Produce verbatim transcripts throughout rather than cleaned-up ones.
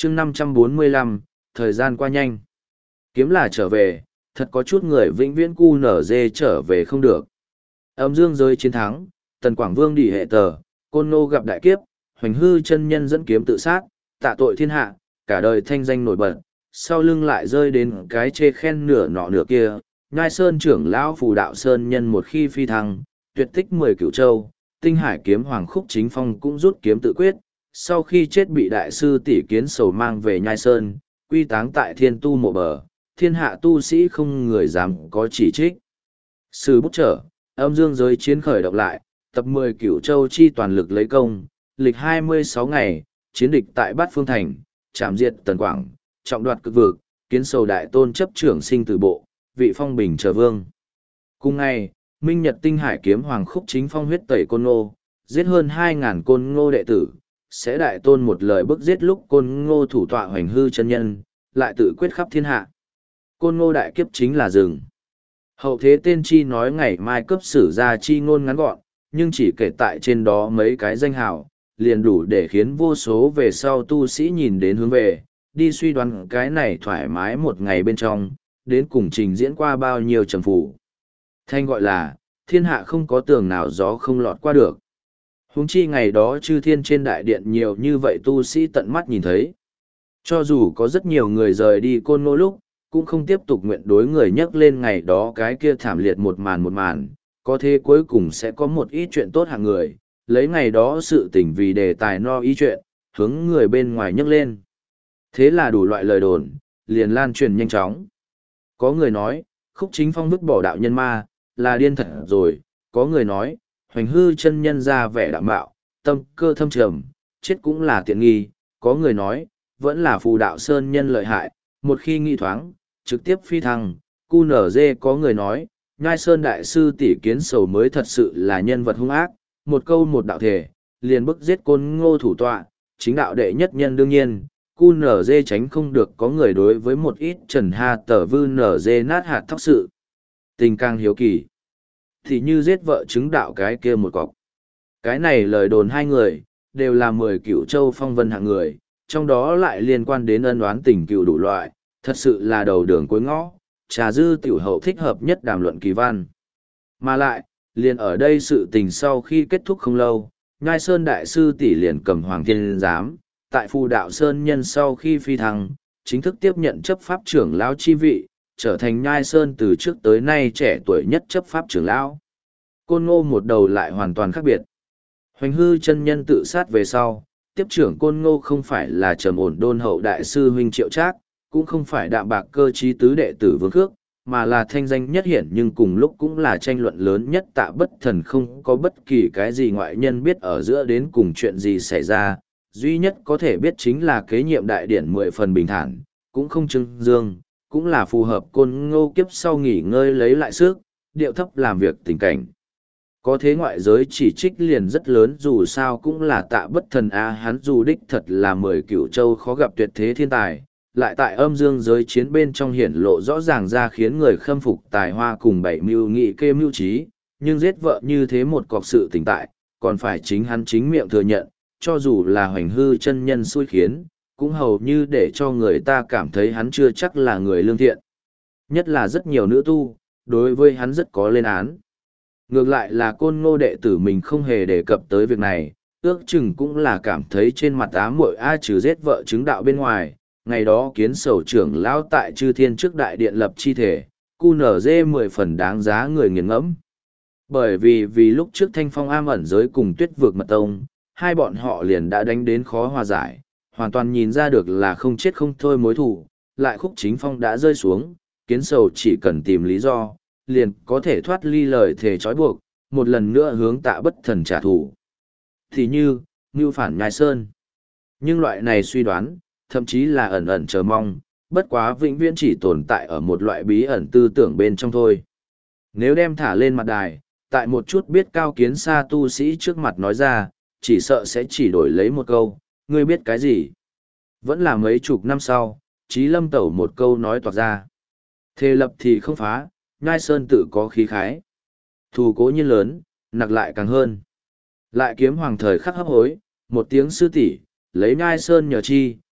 chương năm trăm bốn mươi lăm, thời gian qua nhanh. Kiếm là trở về, thật có chút người vĩnh viễn cu nở dê trở về không được. Âm dương giới chiến thắng, Tần Quảng Vương đỉ hệ tờ, Côn Ngô gặp đại kiếp, Hoành Hư chân nhân dẫn kiếm tự sát, tạ tội thiên hạ, cả đời thanh danh nổi bật, sau lưng lại rơi đến cái chê khen nửa nọ nửa kia. Nhai Sơn trưởng lão Phù Đạo Sơn nhân một khi phi thăng, tuyệt tích mười cửu châu, Tinh Hải kiếm Hoàng Khúc Chính Phong cũng rút kiếm tự quyết, sau khi chết bị đại sư tỷ Kiến Sầu mang về Nhai Sơn, quy táng tại Thiên Tu mộ bờ, thiên hạ tu sĩ không người dám có chỉ trích. Sư bút trở, âm dương giới chiến khởi động lại, tập mười cửu châu chi toàn lực lấy công, lịch hai mươi sáu ngày, chiến địch tại Bát Phương Thành, chạm diệt Tần Quảng, trọng đoạt cực vực, Kiến Sầu đại tôn chấp trưởng sinh tử bộ, vị phong bình trở vương. Cùng ngày, Minh Nhật Tinh Hải kiếm Hoàng Khúc Chính Phong huyết tẩy Côn Ngô, giết hơn hai ngàn Côn Ngô đệ tử, sẽ đại tôn một lời bức giết lúc Côn Ngô thủ tọa Hoành Hư chân nhân, lại tự quyết khắp thiên hạ. Côn Ngô đại kiếp chính là rừng. Hậu thế tên chi nói ngày mai cấp sử ra chi ngôn ngắn gọn, nhưng chỉ kể tại trên đó mấy cái danh hào, liền đủ để khiến vô số về sau tu sĩ nhìn đến hướng về, đi suy đoán cái này thoải mái một ngày bên trong, đến cùng trình diễn qua bao nhiêu trầm phủ. Thanh gọi là, thiên hạ không có tường nào gió không lọt qua được. Huống chi ngày đó chư thiên trên đại điện nhiều như vậy tu sĩ tận mắt nhìn thấy. Cho dù có rất nhiều người rời đi Côn Ngô lúc, cũng không tiếp tục nguyện đối người nhắc lên ngày đó cái kia thảm liệt một màn một màn, có thế cuối cùng sẽ có một ít chuyện tốt hạng người, lấy ngày đó sự tình vì đề tài no ý chuyện, hướng người bên ngoài nhắc lên. Thế là đủ loại lời đồn, liền lan truyền nhanh chóng. Có người nói, Khúc Chính Phong vứt bỏ đạo nhân ma, là điên thật rồi, có người nói, Hoành Hư chân nhân ra vẻ đạm bạo, tâm cơ thâm trầm, chết cũng là tiện nghi, có người nói, vẫn là Phù Đạo Sơn nhân lợi hại, một khi nghi thoáng, trực tiếp phi thăng, cu nở dê có người nói, Nhai Sơn đại sư tỷ Kiến Sầu mới thật sự là nhân vật hung ác, một câu một đạo thể, liền bức giết Côn Ngô thủ tọa, chính đạo đệ nhất nhân đương nhiên, cu nở dê tránh không được có người đối với một ít trần ha tờ vư nở dê nát hạt thóc sự. Tình càng hiếu kỳ, thì như giết vợ chứng đạo cái kia một cọc. Cái này lời đồn hai người, đều là mười cửu châu phong vân hạng người, trong đó lại liên quan đến ân oán tình cựu đủ loại, thật sự là đầu đường cuối ngõ, trà dư tiểu hậu thích hợp nhất đàm luận kỳ văn. Mà lại, liền ở đây sự tình sau khi kết thúc không lâu, Nhai Sơn đại sư tỷ liền cầm Hoàng Thiên Giám, tại Phù Đạo Sơn nhân sau khi phi thăng, chính thức tiếp nhận chấp pháp trưởng lão chi vị, trở thành Nhai Sơn từ trước tới nay trẻ tuổi nhất chấp pháp trưởng lão. Côn Ngô một đầu lại hoàn toàn khác biệt. Hoành Hư chân nhân tự sát về sau, tiếp trưởng Côn Ngô không phải là trầm ổn đôn hậu đại sư huynh Triệu Trác, cũng không phải đạm bạc cơ trí tứ đệ tử Vương Khước, mà là thanh danh nhất hiển nhưng cùng lúc cũng là tranh luận lớn nhất Tạ Bất Thần, không có bất kỳ cái gì ngoại nhân biết ở giữa đến cùng chuyện gì xảy ra, duy nhất có thể biết chính là kế nhiệm đại điển mười phần bình thản, cũng không trưng dương, cũng là phù hợp Côn Ngô kiếp sau nghỉ ngơi lấy lại sức, điệu thấp làm việc tình cảnh. Có thế ngoại giới chỉ trích liền rất lớn, dù sao cũng là Tạ Bất Thần a, hắn dù đích thật là mười cửu châu khó gặp tuyệt thế thiên tài, lại tại âm dương giới chiến bên trong hiển lộ rõ ràng ra khiến người khâm phục tài hoa cùng bảy mưu nghị kê mưu trí, nhưng giết vợ như thế một cọc sự tình tại, còn phải chính hắn chính miệng thừa nhận, cho dù là Hoành Hư chân nhân xui khiến, cũng hầu như để cho người ta cảm thấy hắn chưa chắc là người lương thiện. Nhất là rất nhiều nữ tu, đối với hắn rất có lên án. Ngược lại là Côn Ngô đệ tử mình không hề đề cập tới việc này, ước chừng cũng là cảm thấy trên mặt ám muội a trừ giết vợ chứng đạo bên ngoài, ngày đó Kiến Sầu trưởng lão tại chư thiên trước đại điện lập chi thể, cu nở dê mười phần đáng giá người nghiền ngẫm. Bởi vì vì lúc trước Thanh Phong am ẩn giới cùng Tuyết Vực Mật Tông, hai bọn họ liền đã đánh đến khó hòa giải, hoàn toàn nhìn ra được là không chết không thôi mối thù, lại Khúc Chính Phong đã rơi xuống, Kiến Sầu chỉ cần tìm lý do, liền có thể thoát ly lời thề trói buộc, một lần nữa hướng Tạ Bất Thần trả thù. Thì như, mưu phản Nhai Sơn. Nhưng loại này suy đoán, thậm chí là ẩn ẩn chờ mong, bất quá vĩnh viễn chỉ tồn tại ở một loại bí ẩn tư tưởng bên trong thôi. Nếu đem thả lên mặt đài, tại một chút biết cao kiến xa tu sĩ trước mặt nói ra, chỉ sợ sẽ chỉ đổi lấy một câu, ngươi biết cái gì? Vẫn là mấy chục năm sau, Chí Lâm Tẩu một câu nói toạc ra. Thề lập thì không phá, Nhai Sơn tự có khí khái. Thù cố nhiên lớn, nặc lại càng hơn. Lại kiếm hoàng thời khắc hấp hối, một tiếng sư tỷ lấy Nhai Sơn nhờ chi,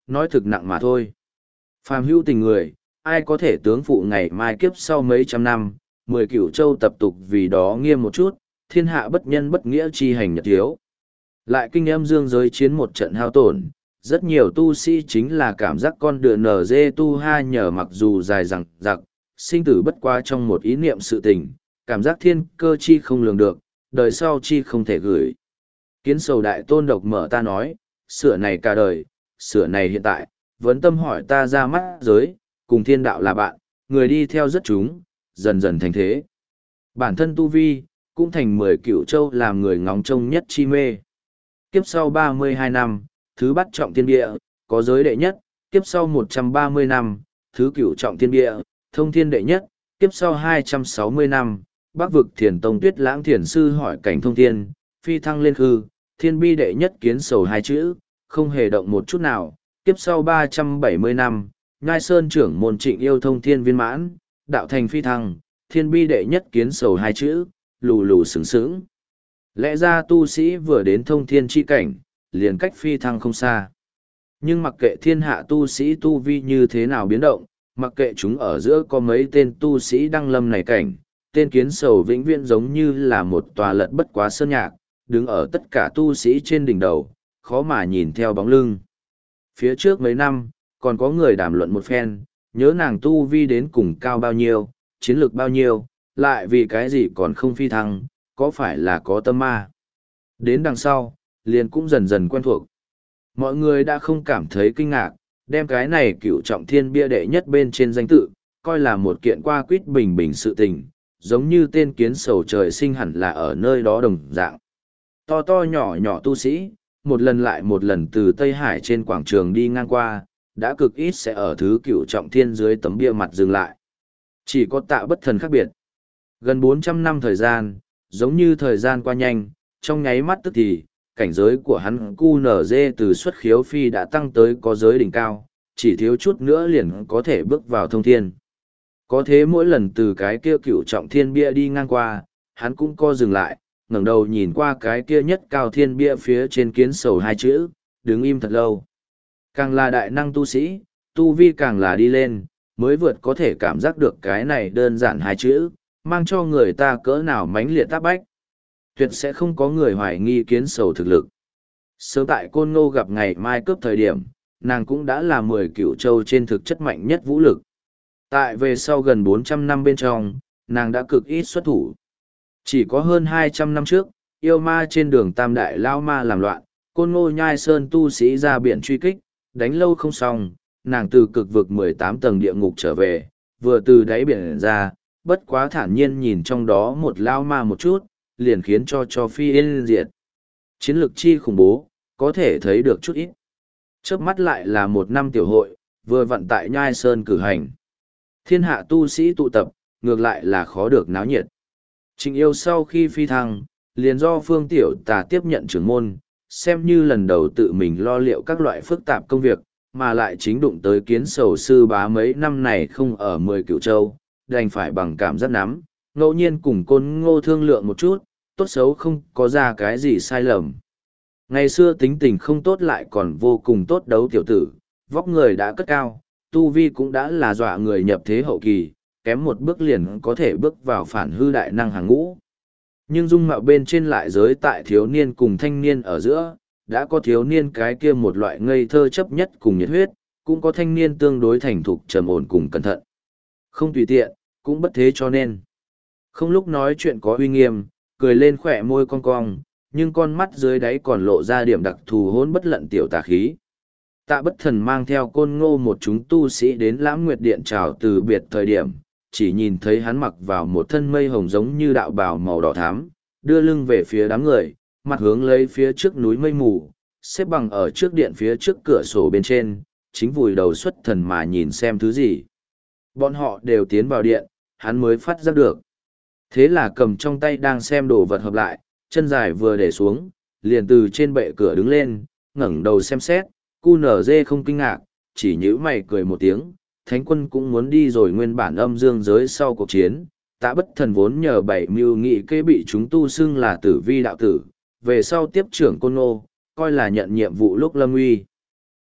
nói thực nặng mà thôi. Phàm hữu tình người, ai có thể tướng phụ ngày mai kiếp sau mấy trăm năm, mười cửu châu tập tục vì đó nghiêm một chút, thiên hạ bất nhân bất nghĩa chi hành nhật thiếu. Lại kinh âm dương giới chiến một trận hao tổn, rất nhiều tu sĩ chính là cảm giác con đường nở dê tu ha nhờ mặc dù dài dằng dặc, sinh tử bất qua trong một ý niệm sự tình, cảm giác thiên cơ chi không lường được, đời sau chi không thể gửi. Kiến sầu đại tôn độc mở ta nói, sửa này cả đời, sửa này hiện tại, vấn tâm hỏi ta ra mắt giới, cùng thiên đạo là bạn, người đi theo rất chúng, dần dần thành thế. Bản thân tu vi, cũng thành mười cửu châu làm người ngóng trông nhất chi mê. Kiếp sau ba mươi hai năm, thứ bắt trọng thiên địa, có giới đệ nhất, kiếp sau một trăm ba mươi năm, thứ cửu trọng thiên địa, thông thiên đệ nhất, kiếp sau hai trăm sáu mươi năm, bắc vực thiền tông tuyết lãng thiền sư hỏi cảnh thông thiên, phi thăng lên hư, thiên bi đệ nhất kiến sầu hai chữ, không hề động một chút nào, kiếp sau ba trăm bảy mươi năm, nhai sơn trưởng môn trịnh yêu thông thiên viên mãn, đạo thành phi thăng, thiên bi đệ nhất kiến sầu hai chữ, lù lù sướng sướng. Lẽ ra tu sĩ vừa đến thông thiên chi cảnh, liền cách phi thăng không xa. Nhưng mặc kệ thiên hạ tu sĩ tu vi như thế nào biến động, mặc kệ chúng ở giữa có mấy tên tu sĩ đăng lâm này cảnh, tên kiến sầu vĩnh viễn giống như là một tòa lật bất quá sơn nhạc, đứng ở tất cả tu sĩ trên đỉnh đầu, khó mà nhìn theo bóng lưng. Phía trước mấy năm, còn có người đàm luận một phen, nhớ nàng tu vi đến cùng cao bao nhiêu, chiến lược bao nhiêu, lại vì cái gì còn không phi thăng, có phải là có tâm ma. Đến đằng sau, liền cũng dần dần quen thuộc. Mọi người đã không cảm thấy kinh ngạc, đem cái này cựu trọng thiên bia đệ nhất bên trên danh tự, coi là một kiện qua quýt bình bình sự tình, giống như tên kiến sầu trời sinh hẳn là ở nơi đó đồng dạng. To to nhỏ nhỏ tu sĩ, một lần lại một lần từ Tây Hải trên quảng trường đi ngang qua, đã cực ít sẽ ở thứ cựu trọng thiên dưới tấm bia mặt dừng lại. Chỉ có Tạ Bất Thần khác biệt. Gần bốn trăm năm thời gian, giống như thời gian qua nhanh, trong nháy mắt tức thì, cảnh giới của hắn cu nở dê từ xuất khiếu phi đã tăng tới có giới đỉnh cao, chỉ thiếu chút nữa liền có thể bước vào thông thiên. Có thế mỗi lần từ cái kia cựu trọng thiên bia đi ngang qua, hắn cũng co dừng lại, ngẩng đầu nhìn qua cái kia nhất cao thiên bia phía trên kiến sầu hai chữ, đứng im thật lâu. Càng là đại năng tu sĩ, tu vi càng là đi lên, mới vượt có thể cảm giác được cái này đơn giản hai chữ, mang cho người ta cỡ nào mãnh liệt tác bách. Tuyệt sẽ không có người hoài nghi kiến sầu thực lực. Sớm tại Côn Ngô gặp ngày mai cướp thời điểm, nàng cũng đã là mười cửu châu trên thực chất mạnh nhất vũ lực. Tại về sau gần bốn trăm năm bên trong, nàng đã cực ít xuất thủ. Chỉ có hơn hai trăm năm trước, yêu ma trên đường Tam Đại Lao Ma làm loạn, Côn Ngô Nhai Sơn tu sĩ ra biển truy kích, đánh lâu không xong, nàng từ cực vực mười tám tầng địa ngục trở về, vừa từ đáy biển ra, bất quá thản nhiên nhìn trong đó một Lao Ma một chút, liền khiến cho cho phi yên diệt. Chiến lược chi khủng bố, có thể thấy được chút ít. Chớp mắt lại là một năm tiểu hội, vừa vận tại Nhai Sơn cử hành. Thiên hạ tu sĩ tụ tập, ngược lại là khó được náo nhiệt. Trịnh yêu sau khi phi thăng, liền do Phương Tiểu Tà tiếp nhận trưởng môn, xem như lần đầu tự mình lo liệu các loại phức tạp công việc, mà lại chính đụng tới kiến sầu sư bá mấy năm này không ở mười cửu châu, đành phải bằng cảm giác nắm, ngẫu nhiên cùng Côn Ngô thương lượng một chút, tốt xấu không có ra cái gì sai lầm. Ngày xưa tính tình không tốt lại còn vô cùng tốt đấu tiểu tử, vóc người đã cất cao, tu vi cũng đã là dọa người nhập thế hậu kỳ, kém một bước liền có thể bước vào phản hư đại năng hàng ngũ. Nhưng dung mạo bên trên lại giới tại thiếu niên cùng thanh niên ở giữa, đã có thiếu niên cái kia một loại ngây thơ chấp nhất cùng nhiệt huyết, cũng có thanh niên tương đối thành thục trầm ổn cùng cẩn thận. Không tùy tiện, cũng bất thế cho nên. Không lúc nói chuyện có uy nghiêm, cười lên khỏe môi cong cong, nhưng con mắt dưới đáy còn lộ ra điểm đặc thù hỗn bất lận tiểu tà khí. Tạ Bất Thần mang theo Côn Ngô một chúng tu sĩ đến Lãng Nguyệt Điện chào từ biệt thời điểm, chỉ nhìn thấy hắn mặc vào một thân mây hồng giống như đạo bào màu đỏ thắm, đưa lưng về phía đám người, mặt hướng lấy phía trước núi mây mù, xếp bằng ở trước điện phía trước cửa sổ bên trên, chính vùi đầu xuất thần mà nhìn xem thứ gì. Bọn họ đều tiến vào điện, hắn mới phát giác được. Thế là cầm trong tay đang xem đồ vật hợp lại, chân dài vừa để xuống, liền từ trên bệ cửa đứng lên, ngẩng đầu xem xét, cu nở dê không kinh ngạc, chỉ nhíu mày cười một tiếng, thánh quân cũng muốn đi rồi. Nguyên bản âm dương giới sau cuộc chiến, Tạ Bất Thần vốn nhờ bảy mưu nghị kế bị chúng tu xưng là tử vi đạo tử, về sau tiếp trưởng Côn Ngô, coi là nhận nhiệm vụ lúc lâm uy.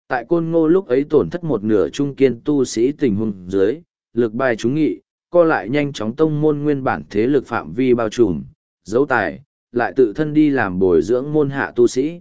Tại Côn Ngô lúc ấy tổn thất một nửa trung kiên tu sĩ tình huống dưới, lực bài trúng nghị, co lại nhanh chóng tông môn nguyên bản thế lực phạm vi bao trùm, dấu tài, lại tự thân đi làm bồi dưỡng môn hạ tu sĩ.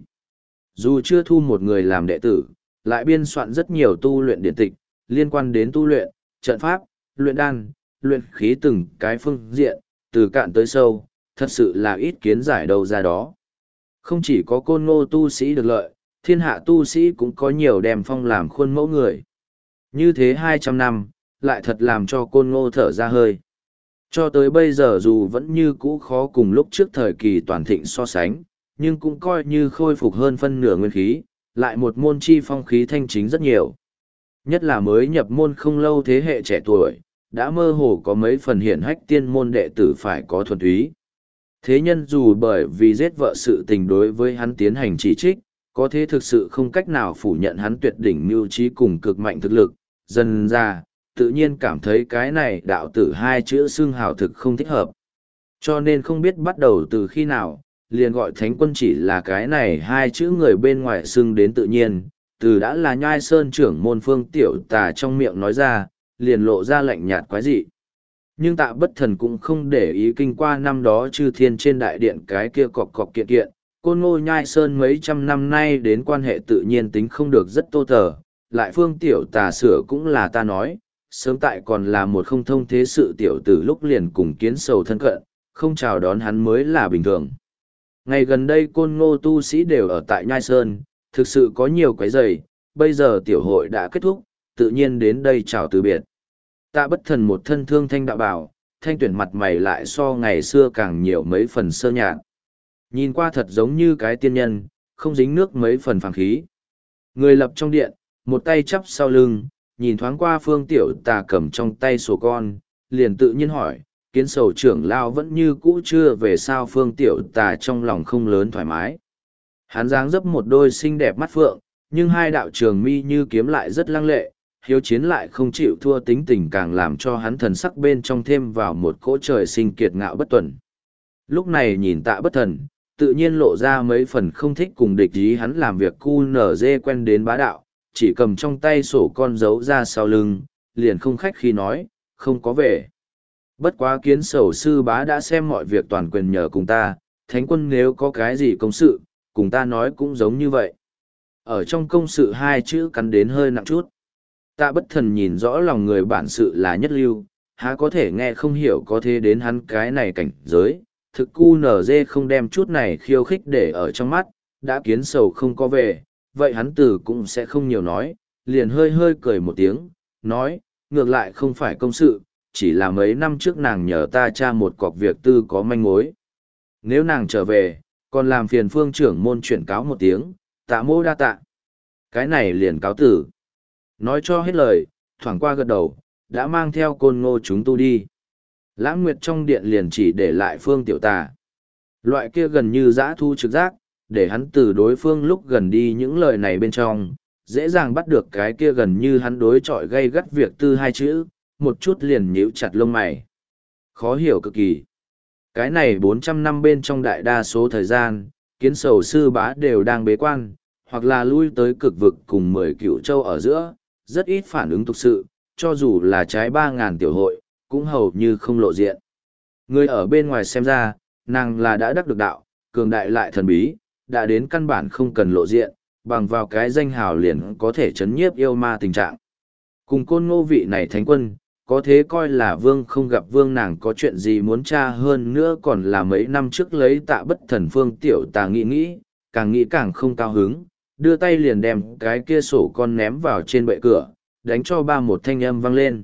Dù chưa thu một người làm đệ tử, lại biên soạn rất nhiều tu luyện điển tịch, liên quan đến tu luyện, trận pháp, luyện đan, luyện khí từng cái phương diện, từ cạn tới sâu, thật sự là ít kiến giải đâu ra đó. Không chỉ có Côn Ngô tu sĩ được lợi, thiên hạ tu sĩ cũng có nhiều đem phong làm khuôn mẫu người. Như thế hai trăm năm, lại thật làm cho Côn Ngô thở ra hơi. Cho tới bây giờ dù vẫn như cũ khó cùng lúc trước thời kỳ toàn thịnh so sánh, nhưng cũng coi như khôi phục hơn phân nửa nguyên khí, lại một môn chi phong khí thanh chính rất nhiều. Nhất là mới nhập môn không lâu thế hệ trẻ tuổi, đã mơ hồ có mấy phần hiển hách tiên môn đệ tử phải có thuần túy. Thế nhân dù bởi vì giết vợ sự tình đối với hắn tiến hành chỉ trích, có thế thực sự không cách nào phủ nhận hắn tuyệt đỉnh mưu trí cùng cực mạnh thực lực, dần ra, tự nhiên cảm thấy cái này đạo tử hai chữ xưng hào thực không thích hợp. Cho nên không biết bắt đầu từ khi nào, liền gọi thánh quân chỉ là cái này hai chữ người bên ngoài xưng đến tự nhiên, từ đã là nhai sơn trưởng môn phương tiểu tà trong miệng nói ra, liền lộ ra lạnh nhạt quái dị. Nhưng tạ bất thần cũng không để ý kinh qua năm đó chư thiên trên đại điện cái kia cọc cọc kiện kiện, Côn Ngô nhai sơn mấy trăm năm nay đến quan hệ tự nhiên tính không được rất tô tờ, lại phương tiểu tà sửa cũng là ta nói, sớm tại còn là một không thông thế sự tiểu tử lúc liền cùng kiến sầu thân cận, không chào đón hắn mới là bình thường. Ngày gần đây Côn Ngô tu sĩ đều ở tại nhai sơn, thực sự có nhiều quái rầy, bây giờ tiểu hội đã kết thúc, tự nhiên đến đây chào từ biệt. Tạ bất thần một thân thương thanh đạo bảo, thanh tuyển mặt mày lại so ngày xưa càng nhiều mấy phần sơ nhạt. Nhìn qua thật giống như cái tiên nhân, không dính nước mấy phần phàng khí. Người lập trong điện, một tay chắp sau lưng, nhìn thoáng qua phương tiểu tà cầm trong tay sổ con, liền tự nhiên hỏi, kiến sầu trưởng lao vẫn như cũ chưa về sao phương tiểu tà trong lòng không lớn thoải mái. Hắn dáng dấp một đôi xinh đẹp mắt phượng, nhưng hai đạo trường mi như kiếm lại rất lăng lệ, hiếu chiến lại không chịu thua tính tình càng làm cho hắn thần sắc bên trong thêm vào một cỗ trời sinh kiệt ngạo bất tuần. Lúc này nhìn tạ bất thần, tự nhiên lộ ra mấy phần không thích cùng địch ý hắn làm việc cu nở dê quen đến bá đạo, chỉ cầm trong tay sổ con giấu ra sau lưng, liền không khách khi nói, không có về. Bất quá kiến sầu sư bá đã xem mọi việc toàn quyền nhờ cùng ta, thánh quân nếu có cái gì công sự, cùng ta nói cũng giống như vậy. Ở trong công sự hai chữ cắn đến hơi nặng chút. Tạ bất thần nhìn rõ lòng người bản sự là nhất lưu, há có thể nghe không hiểu có thế đến hắn cái này cảnh giới. Thực cu nở dê không đem chút này khiêu khích để ở trong mắt, đã kiến sầu không có về, vậy hắn tử cũng sẽ không nhiều nói, liền hơi hơi cười một tiếng, nói, ngược lại không phải công sự, chỉ là mấy năm trước nàng nhờ ta tra một cọc việc tư có manh mối. Nếu nàng trở về, còn làm phiền phương trưởng môn chuyển cáo một tiếng, tạ mô đa tạ. Cái này liền cáo tử. Nói cho hết lời, thoảng qua gật đầu, đã mang theo Côn Ngô chúng tu đi. Lãng Nguyệt trong điện liền chỉ để lại phương tiểu tà. Loại kia gần như dã thu trực giác, để hắn từ đối phương lúc gần đi những lời này bên trong, dễ dàng bắt được cái kia gần như hắn đối chọi gây gắt việc tư hai chữ, một chút liền nhíu chặt lông mày. Khó hiểu cực kỳ. Cái này bốn trăm năm bên trong đại đa số thời gian, kiến sầu sư bá đều đang bế quan, hoặc là lui tới cực vực cùng mười cựu châu ở giữa, rất ít phản ứng thực sự, cho dù là trái ba ngàn tiểu hội, cũng hầu như không lộ diện. Người ở bên ngoài xem ra, nàng là đã đắc được đạo, cường đại lại thần bí, đã đến căn bản không cần lộ diện, bằng vào cái danh hào liền có thể chấn nhiếp yêu ma tình trạng. Cùng Côn Ngô vị này thánh quân, có thế coi là vương không gặp vương nàng có chuyện gì muốn tra hơn nữa còn là mấy năm trước lấy tạ bất thần phương tiểu tà nghĩ nghĩ, càng nghĩ càng không cao hứng, đưa tay liền đem cái kia sổ con ném vào trên bệ cửa, đánh cho ba một thanh âm vang lên.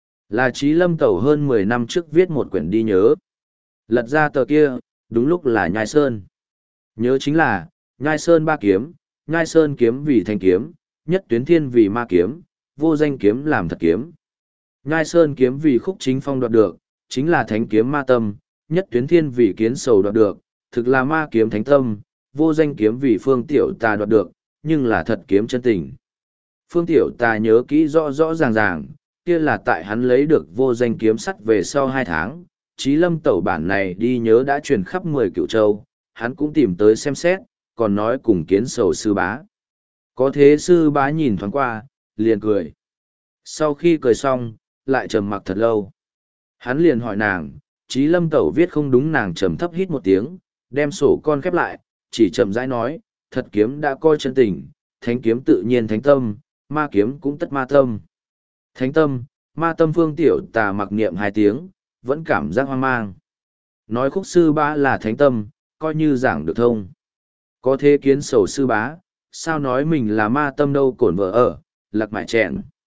Là Chí Lâm Tẩu hơn mười năm trước viết một quyển đi nhớ. Lật ra tờ kia, đúng lúc là Nhai Sơn. Nhớ chính là, Nhai Sơn ba kiếm, Nhai Sơn kiếm vì thanh kiếm, nhất tuyến thiên vì ma kiếm, vô danh kiếm làm thật kiếm. Nhai Sơn kiếm vì khúc chính phong đoạt được, chính là thánh kiếm ma tâm, nhất tuyến thiên vì kiến sầu đoạt được, thực là ma kiếm thánh tâm, vô danh kiếm vì phương tiểu tà đoạt được, nhưng là thật kiếm chân tình. Phương tiểu tà nhớ kỹ rõ rõ ràng ràng, kia là tại hắn lấy được vô danh kiếm sắt về sau hai tháng, Chí Lâm Tẩu bản này đi nhớ đã truyền khắp mười cựu châu, hắn cũng tìm tới xem xét, còn nói cùng kiến sầu sư bá. Có thế sư bá nhìn thoáng qua, liền cười. Sau khi cười xong, lại trầm mặc thật lâu. Hắn liền hỏi nàng, Chí Lâm Tẩu viết không đúng, nàng trầm thấp hít một tiếng, đem sổ con khép lại, chỉ chậm rãi nói, thật kiếm đã coi chân tình, thánh kiếm tự nhiên thánh tâm, ma kiếm cũng tất ma tâm. Thánh tâm, ma tâm Phương Tiểu Tà mặc niệm hai tiếng, vẫn cảm giác hoang mang. Nói khúc sư bá là thánh tâm, coi như giảng được thông. Có thế kiến sầu sư bá, sao nói mình là ma tâm đâu, cổn vợ ở, lạc mại chẹn.